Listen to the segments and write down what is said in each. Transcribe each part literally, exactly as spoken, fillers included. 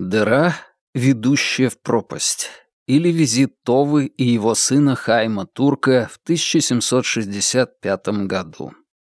Дыра, ведущая в пропасть. Или визит Товы и его сына Хайма Турка в тысяча семьсот шестьдесят пятом году.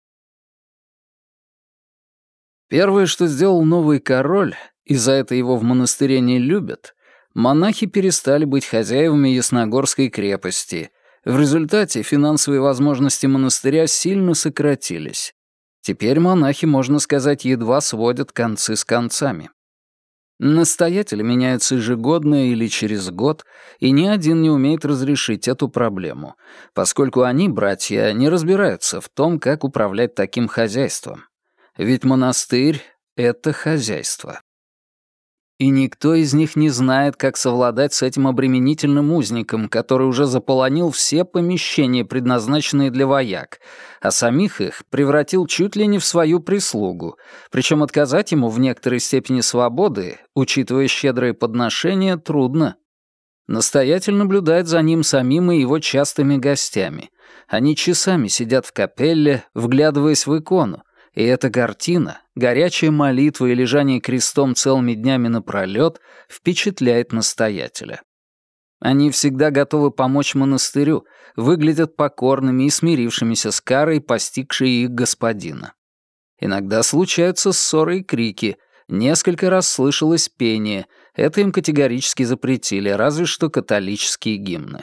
Первое, что сделал новый король, и за это его в монастыре не любят, монахи перестали быть хозяевами Ясногорской крепости. В результате финансовые возможности монастыря сильно сократились. Теперь монахи, можно сказать, едва сводят концы с концами. Настоятели меняются ежегодно или через год, и ни один не умеет разрешить эту проблему, поскольку они, братья, не разбираются в том, как управлять таким хозяйством. Ведь монастырь — это хозяйство. И никто из них не знает, как совладать с этим обременительным узником, который уже заполонил все помещения, предназначенные для вояк, а самих их превратил чуть ли не в свою прислугу, причем отказать ему в некоторой степени свободы, учитывая щедрые подношения, трудно. Настоятель наблюдает за ним самим и его частыми гостями. Они часами сидят в капелле, вглядываясь в икону, и эта картина, горячая молитва и лежание крестом целыми днями напролёт, впечатляет настоятеля. Они всегда готовы помочь монастырю, выглядят покорными и смирившимися с карой, постигшей их господина. Иногда случаются ссоры и крики, несколько раз слышалось пение, это им категорически запретили, разве что католические гимны.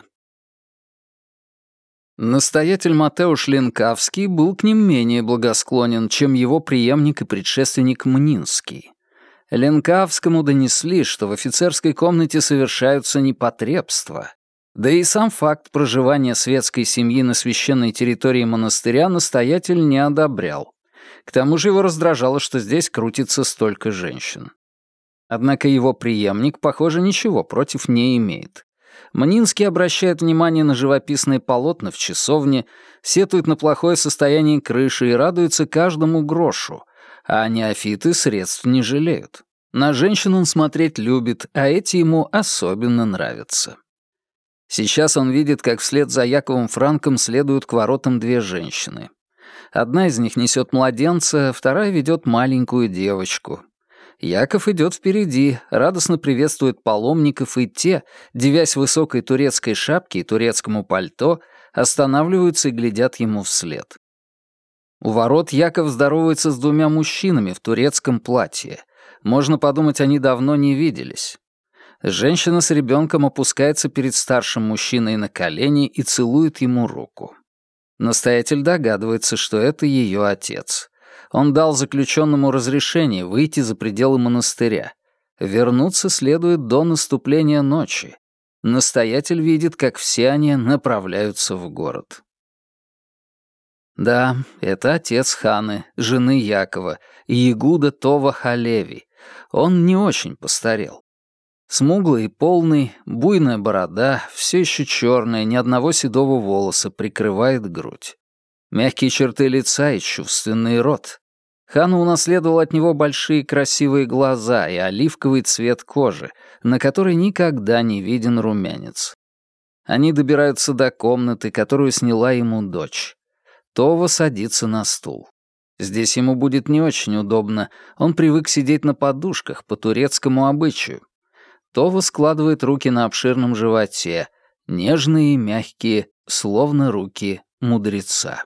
Настоятель Матеуш Ленкавский был к ним менее благосклонен, чем его преемник и предшественник Мнинский. Ленкавскому донесли, что в офицерской комнате совершаются непотребства. Да и сам факт проживания светской семьи на священной территории монастыря настоятель не одобрял. К тому же его раздражало, что здесь крутится столько женщин. Однако его преемник, похоже, ничего против не имеет. Мнинский обращает внимание на живописные полотна в часовне, сетует на плохое состояние крыши и радуется каждому грошу, а неофиты средств не жалеют. На женщин он смотреть любит, а эти ему особенно нравятся. Сейчас он видит, как вслед за Яковом Франком следуют к воротам две женщины. Одна из них несет младенца, вторая ведет маленькую девочку. Яков идет впереди, радостно приветствует паломников, и те, дивясь высокой турецкой шапке и турецкому пальто, останавливаются и глядят ему вслед. У ворот Яков здоровается с двумя мужчинами в турецком платье. Можно подумать, они давно не виделись. Женщина с ребенком опускается перед старшим мужчиной на колени и целует ему руку. Настоятель догадывается, что это ее отец. Он дал заключенному разрешение выйти за пределы монастыря. Вернуться следует до наступления ночи. Настоятель видит, как все они направляются в город. Да, это отец Ханы, жены Якова, Ягуда Това Халеви. Он не очень постарел. Смуглый и полный, буйная борода, все еще черная, ни одного седого волоса, прикрывает грудь. Мягкие черты лица и чувственный рот. Хана унаследовал от него большие красивые глаза и оливковый цвет кожи, на которой никогда не виден румянец. Они добираются до комнаты, которую сняла ему дочь. Това садится на стул. Здесь ему будет не очень удобно, он привык сидеть на подушках по турецкому обычаю. Това складывает руки на обширном животе, нежные и мягкие, словно руки мудреца.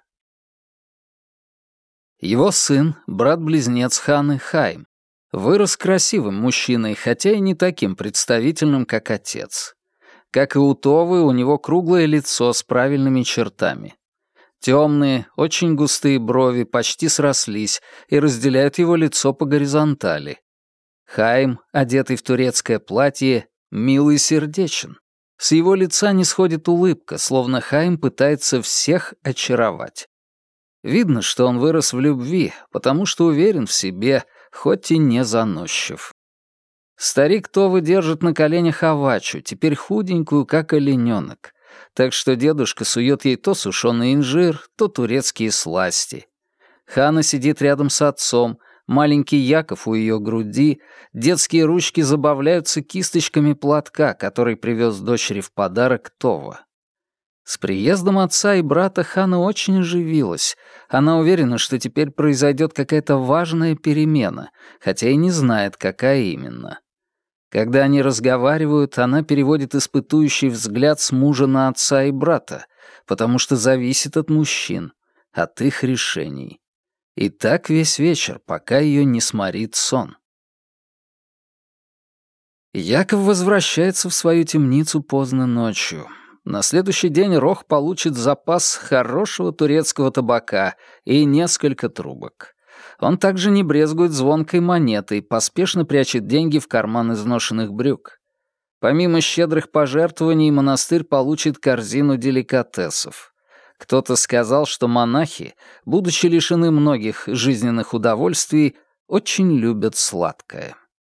Его сын, брат-близнец Ханы Хайм, вырос красивым мужчиной, хотя и не таким представительным, как отец. Как и у Товы, у него круглое лицо с правильными чертами. Темные, очень густые брови почти срослись и разделяют его лицо по горизонтали. Хайм, одетый в турецкое платье, милый и сердечен. С его лица не сходит улыбка, словно Хайм пытается всех очаровать. Видно, что он вырос в любви, потому что уверен в себе, хоть и не заносчив. Старик Това держит на коленях Авачу, теперь худенькую, как олененок, так что дедушка сует ей то сушеный инжир, то турецкие сласти. Хана сидит рядом с отцом, маленький Яков у ее груди, детские ручки забавляются кисточками платка, который привез дочери в подарок Това. С приездом отца и брата Хана очень оживилась. Она уверена, что теперь произойдет какая-то важная перемена, хотя и не знает, какая именно. Когда они разговаривают, она переводит испытующий взгляд с мужа на отца и брата, потому что зависит от мужчин, от их решений. И так весь вечер, пока ее не сморит сон. Яков возвращается в свою темницу поздно ночью. На следующий день Рох получит запас хорошего турецкого табака и несколько трубок. Он также не брезгует звонкой монетой, поспешно прячет деньги в карман изношенных брюк. Помимо щедрых пожертвований, монастырь получит корзину деликатесов. Кто-то сказал, что монахи, будучи лишены многих жизненных удовольствий, очень любят сладкое.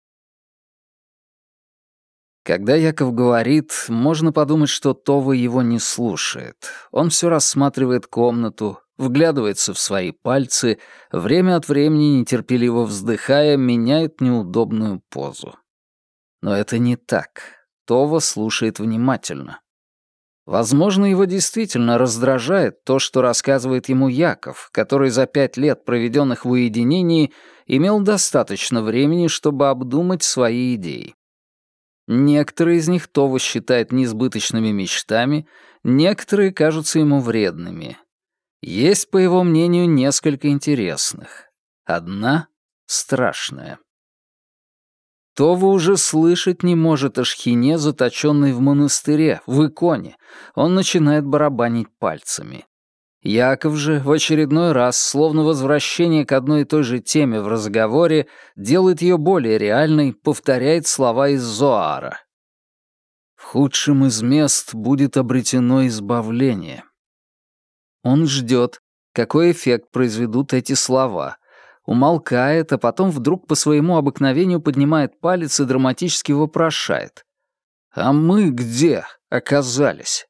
Когда Яков говорит, можно подумать, что Това его не слушает. Он все рассматривает комнату, вглядывается в свои пальцы, время от времени, нетерпеливо вздыхая, меняет неудобную позу. Но это не так. Това слушает внимательно. Возможно, его действительно раздражает то, что рассказывает ему Яков, который за пять лет, проведенных в уединении, имел достаточно времени, чтобы обдумать свои идеи. Некоторые из них Това считает несбыточными мечтами, некоторые кажутся ему вредными. Есть, по его мнению, несколько интересных. Одна — страшная. Това уже слышать не может о шхине, заточенной в монастыре, в иконе. Он начинает барабанить пальцами. Яков же в очередной раз, словно возвращение к одной и той же теме в разговоре, делает ее более реальной, повторяет слова из Зоара. «В худшем из мест будет обретено избавление». Он ждет, какой эффект произведут эти слова, умолкает, а потом вдруг по своему обыкновению поднимает палец и драматически вопрошает. «А мы где оказались?»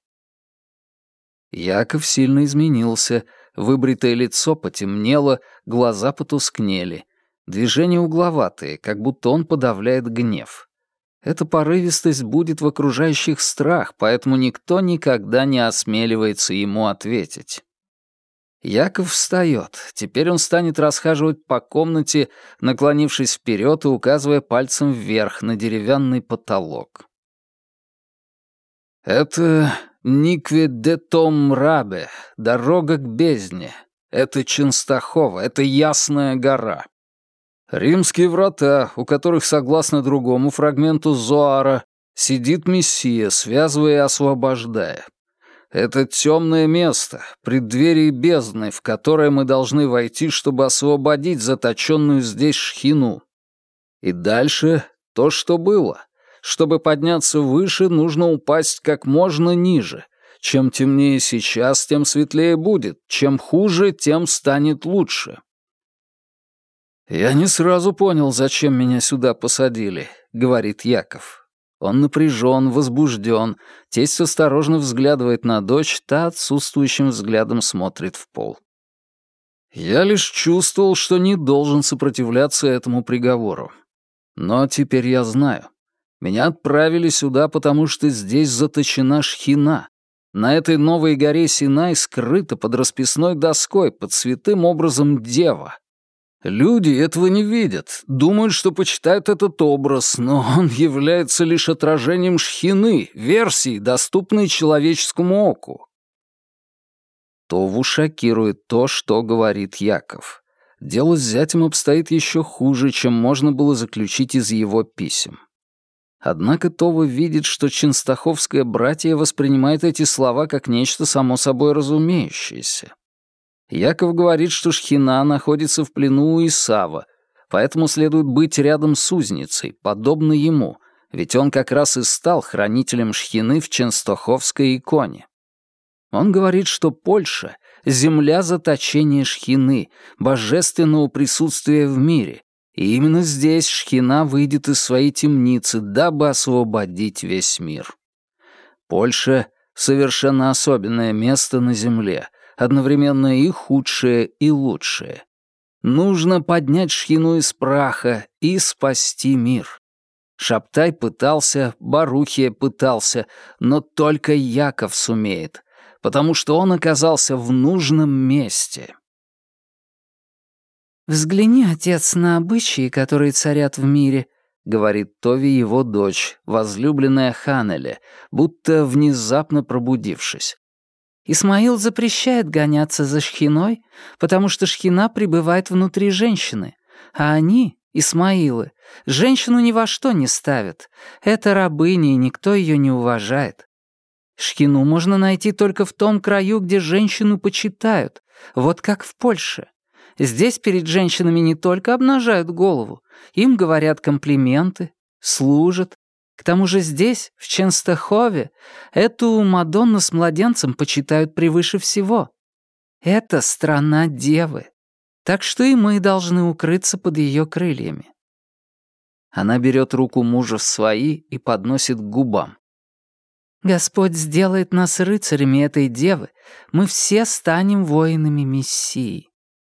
Яков сильно изменился, выбритое лицо потемнело, глаза потускнели. Движения угловатые, как будто он подавляет гнев. Эта порывистость будет в окружающих страх, поэтому никто никогда не осмеливается ему ответить. Яков встает. Теперь он станет расхаживать по комнате, наклонившись вперед и указывая пальцем вверх на деревянный потолок. «Это Никве де Том Рабе, дорога к бездне. Это Ченстахова, это Ясная гора. Римские врата, у которых, согласно другому фрагменту Зоара, сидит Мессия, связывая и освобождая. Это темное место, преддверие бездны, в которое мы должны войти, чтобы освободить заточенную здесь шхину. И дальше то, что было. Чтобы подняться выше, нужно упасть как можно ниже. Чем темнее сейчас, тем светлее будет. Чем хуже, тем станет лучше. «Я не сразу понял, зачем меня сюда посадили», — говорит Яков. Он напряжен, возбужден. Тесть осторожно взглядывает на дочь, та отсутствующим взглядом смотрит в пол. «Я лишь чувствовал, что не должен сопротивляться этому приговору. Но теперь я знаю. Меня отправили сюда, потому что здесь заточена шхина. На этой новой горе Синай скрыта под расписной доской, под святым образом дева. Люди этого не видят, думают, что почитают этот образ, но он является лишь отражением шхины, версии, доступной человеческому оку». Това шокирует то, что говорит Яков. Дело с зятем обстоит еще хуже, чем можно было заключить из его писем. Однако Това видит, что ченстаховское братье воспринимает эти слова как нечто само собой разумеющееся. Яков говорит, что шхина находится в плену у Исава, поэтому следует быть рядом с узницей, подобно ему, ведь он как раз и стал хранителем шхины в ченстаховской иконе. Он говорит, что Польша — земля заточения шхины, божественного присутствия в мире, и именно здесь шхина выйдет из своей темницы, дабы освободить весь мир. Польша — совершенно особенное место на земле, одновременно и худшее, и лучшее. Нужно поднять шхину из праха и спасти мир. Шабтай пытался, Барухия пытался, но только Яков сумеет, потому что он оказался в нужном месте. «Взгляни, отец, на обычаи, которые царят в мире», — говорит Тови его дочь, возлюбленная Ханеле, будто внезапно пробудившись. «Исмаил запрещает гоняться за шхиной, потому что шхина пребывает внутри женщины, а они, Исмаилы, женщину ни во что не ставят. Это рабыня, и никто ее не уважает. Шхину можно найти только в том краю, где женщину почитают, вот как в Польше. Здесь перед женщинами не только обнажают голову, им говорят комплименты, служат. К тому же здесь, в Ченстахове, эту Мадонну с младенцем почитают превыше всего. Это страна девы, так что и мы должны укрыться под ее крыльями». Она берет руку мужа в свои и подносит к губам. «Господь сделает нас рыцарями этой девы, мы все станем воинами Мессии».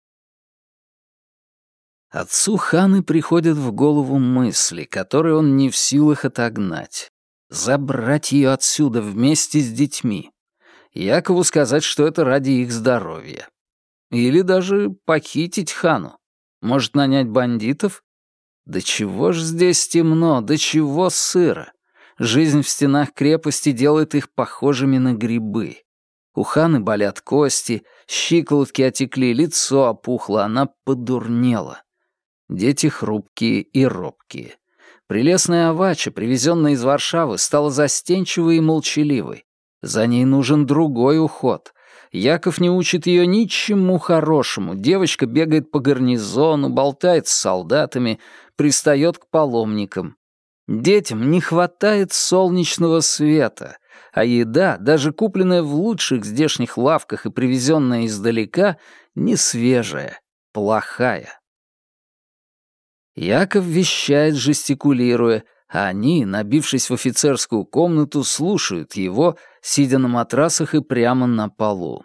Отцу Ханы приходят в голову мысли, которые он не в силах отогнать. Забрать ее отсюда вместе с детьми. Якову сказать, что это ради их здоровья. Или даже похитить Хану. Может, нанять бандитов? Да чего ж здесь темно, да чего сыро. Жизнь в стенах крепости делает их похожими на грибы. У Ханы болят кости, щиколотки отекли, лицо опухло, она подурнела. Дети хрупкие и робкие. Прелестная Авача, привезенная из Варшавы, стала застенчивой и молчаливой. За ней нужен другой уход. Яков не учит ее ничему хорошему. Девочка бегает по гарнизону, болтает с солдатами, пристает к паломникам. Детям не хватает солнечного света, а еда, даже купленная в лучших здешних лавках и привезенная издалека, не свежая, плохая. Яков вещает, жестикулируя, а они, набившись в офицерскую комнату, слушают его, сидя на матрасах и прямо на полу.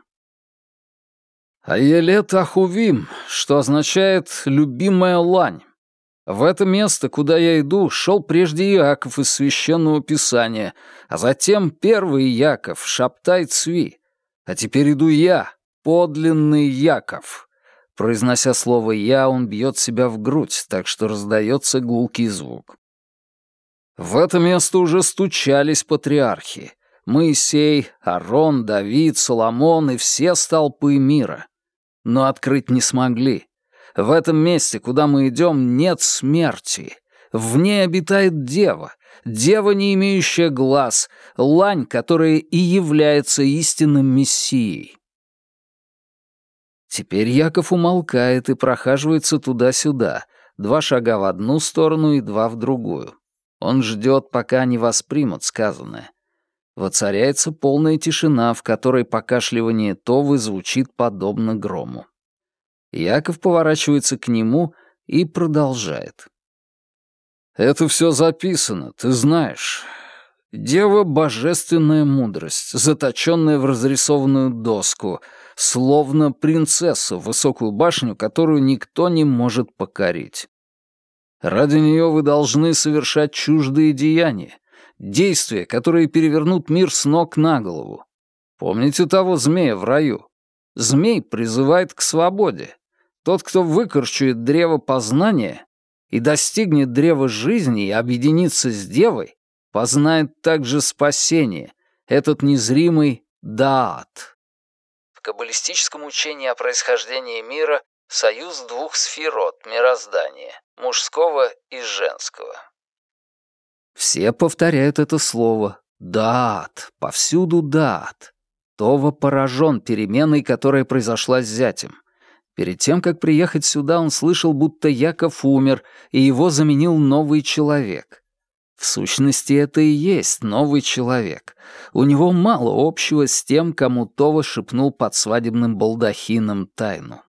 «Аелет Ахувим», что означает «любимая лань». В это место, куда я иду, шел прежде Иаков из Священного Писания, а затем первый Яков, Шабтай Цви. А теперь иду я, подлинный Яков. Произнося слово «я», он бьет себя в грудь, так что раздается гулкий звук. В это место уже стучались патриархи. Моисей, Арон, Давид, Соломон и все столпы мира. Но открыть не смогли. В этом месте, куда мы идем, нет смерти. В ней обитает дева, дева, не имеющая глаз, лань, которая и является истинным мессией. Теперь Яков умолкает и прохаживается туда-сюда, два шага в одну сторону и два в другую. Он ждет, пока они воспримут сказанное. Воцаряется полная тишина, в которой покашливание Товы звучит подобно грому. Яков поворачивается к нему и продолжает. «Это все записано, ты знаешь. Дева — божественная мудрость, заточенная в разрисованную доску, словно принцесса в высокую башню, которую никто не может покорить. Ради нее вы должны совершать чуждые деяния, действия, которые перевернут мир с ног на голову. Помните того змея в раю? Змей призывает к свободе. Тот, кто выкорчует древо познания и достигнет древа жизни и объединится с девой, познает также спасение, этот незримый даат. В каббалистическом учении о происхождении мира союз двух сферот мироздания, мужского и женского. Все повторяют это слово «даат», повсюду даат. Това поражен переменой, которая произошла с зятем. Перед тем, как приехать сюда, он слышал, будто Яков умер, и его заменил новый человек. В сущности, это и есть новый человек. У него мало общего с тем, кому Това шепнул под свадебным балдахином тайну.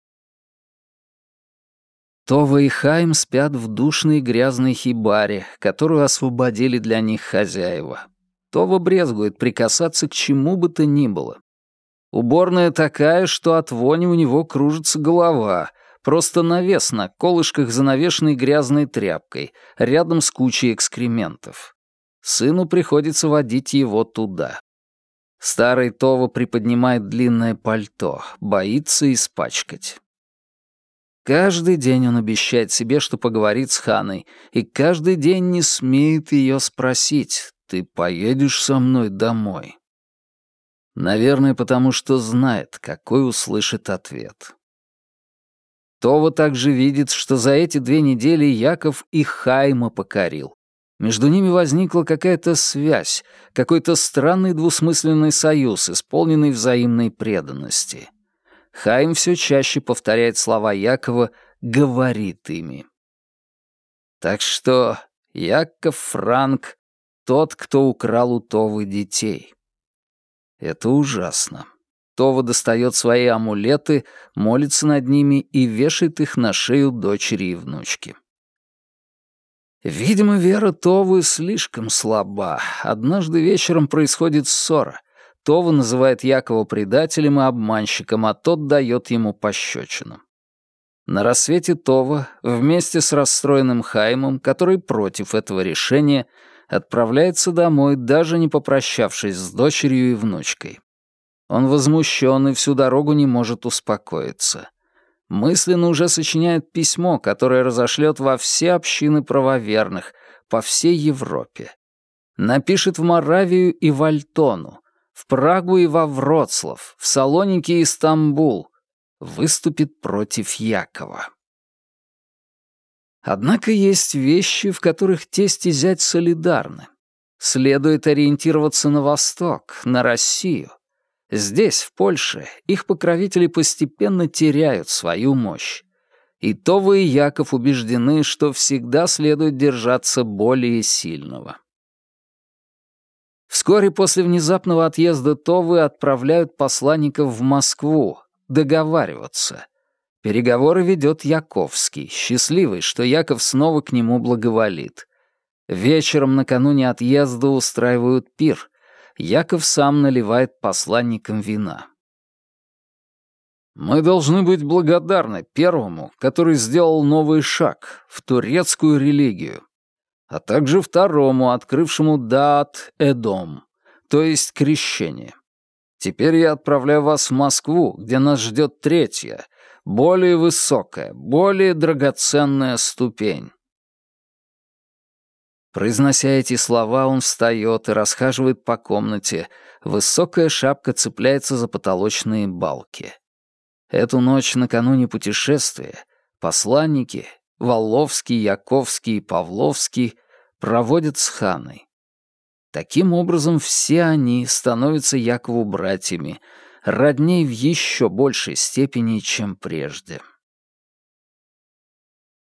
Това и Хаим спят в душной грязной хибаре, которую освободили для них хозяева. Това брезгует прикасаться к чему бы то ни было. Уборная такая, что от вони у него кружится голова, просто навес на колышках, занавешенный грязной тряпкой, рядом с кучей экскрементов. Сыну приходится водить его туда. Старый Това приподнимает длинное пальто, боится испачкать. Каждый день он обещает себе, что поговорит с Ханой, и каждый день не смеет ее спросить: «Ты поедешь со мной домой?» Наверное, потому что знает, какой услышит ответ. Това также видит, что за эти две недели Яков и Хайма покорил. Между ними возникла какая-то связь, какой-то странный двусмысленный союз, исполненный взаимной преданности. Хайм все чаще повторяет слова Якова, говорит ими. Так что Яков Франк — тот, кто украл у Товы детей. Это ужасно. Това достает свои амулеты, молится над ними и вешает их на шею дочери и внучки. Видимо, вера Товы слишком слаба. Однажды вечером происходит ссора. Това называет Якова предателем и обманщиком, а тот дает ему пощечину. На рассвете Това, вместе с расстроенным Хаймом, который против этого решения, отправляется домой, даже не попрощавшись с дочерью и внучкой. Он возмущен и всю дорогу не может успокоиться. Мысленно уже сочиняет письмо, которое разошлет во все общины правоверных, по всей Европе. Напишет в Моравию и в Альтону, в Прагу и во Вроцлав, в Салоники и Стамбул. Выступит против Якова. Однако есть вещи, в которых тесть и зять солидарны. Следует ориентироваться на Восток, на Россию. Здесь, в Польше, их покровители постепенно теряют свою мощь. И Това и Яков убеждены, что всегда следует держаться более сильного. Вскоре после внезапного отъезда Товы отправляют посланников в Москву договариваться. Переговоры ведет Яковский, счастливый, что Яков снова к нему благоволит. Вечером накануне отъезда устраивают пир. Яков сам наливает посланникам вина. «Мы должны быть благодарны первому, который сделал новый шаг в турецкую религию, а также второму, открывшему Даат-Эдом, то есть крещение. Теперь я отправляю вас в Москву, где нас ждет третья, более высокая, более драгоценная ступень». Произнося эти слова, он встает и расхаживает по комнате. Высокая шапка цепляется за потолочные балки. Эту ночь накануне путешествия посланники Воловский, Яковский и Павловский проводят с Ханой. Таким образом, все они становятся Якову братьями, родней в еще большей степени, чем прежде.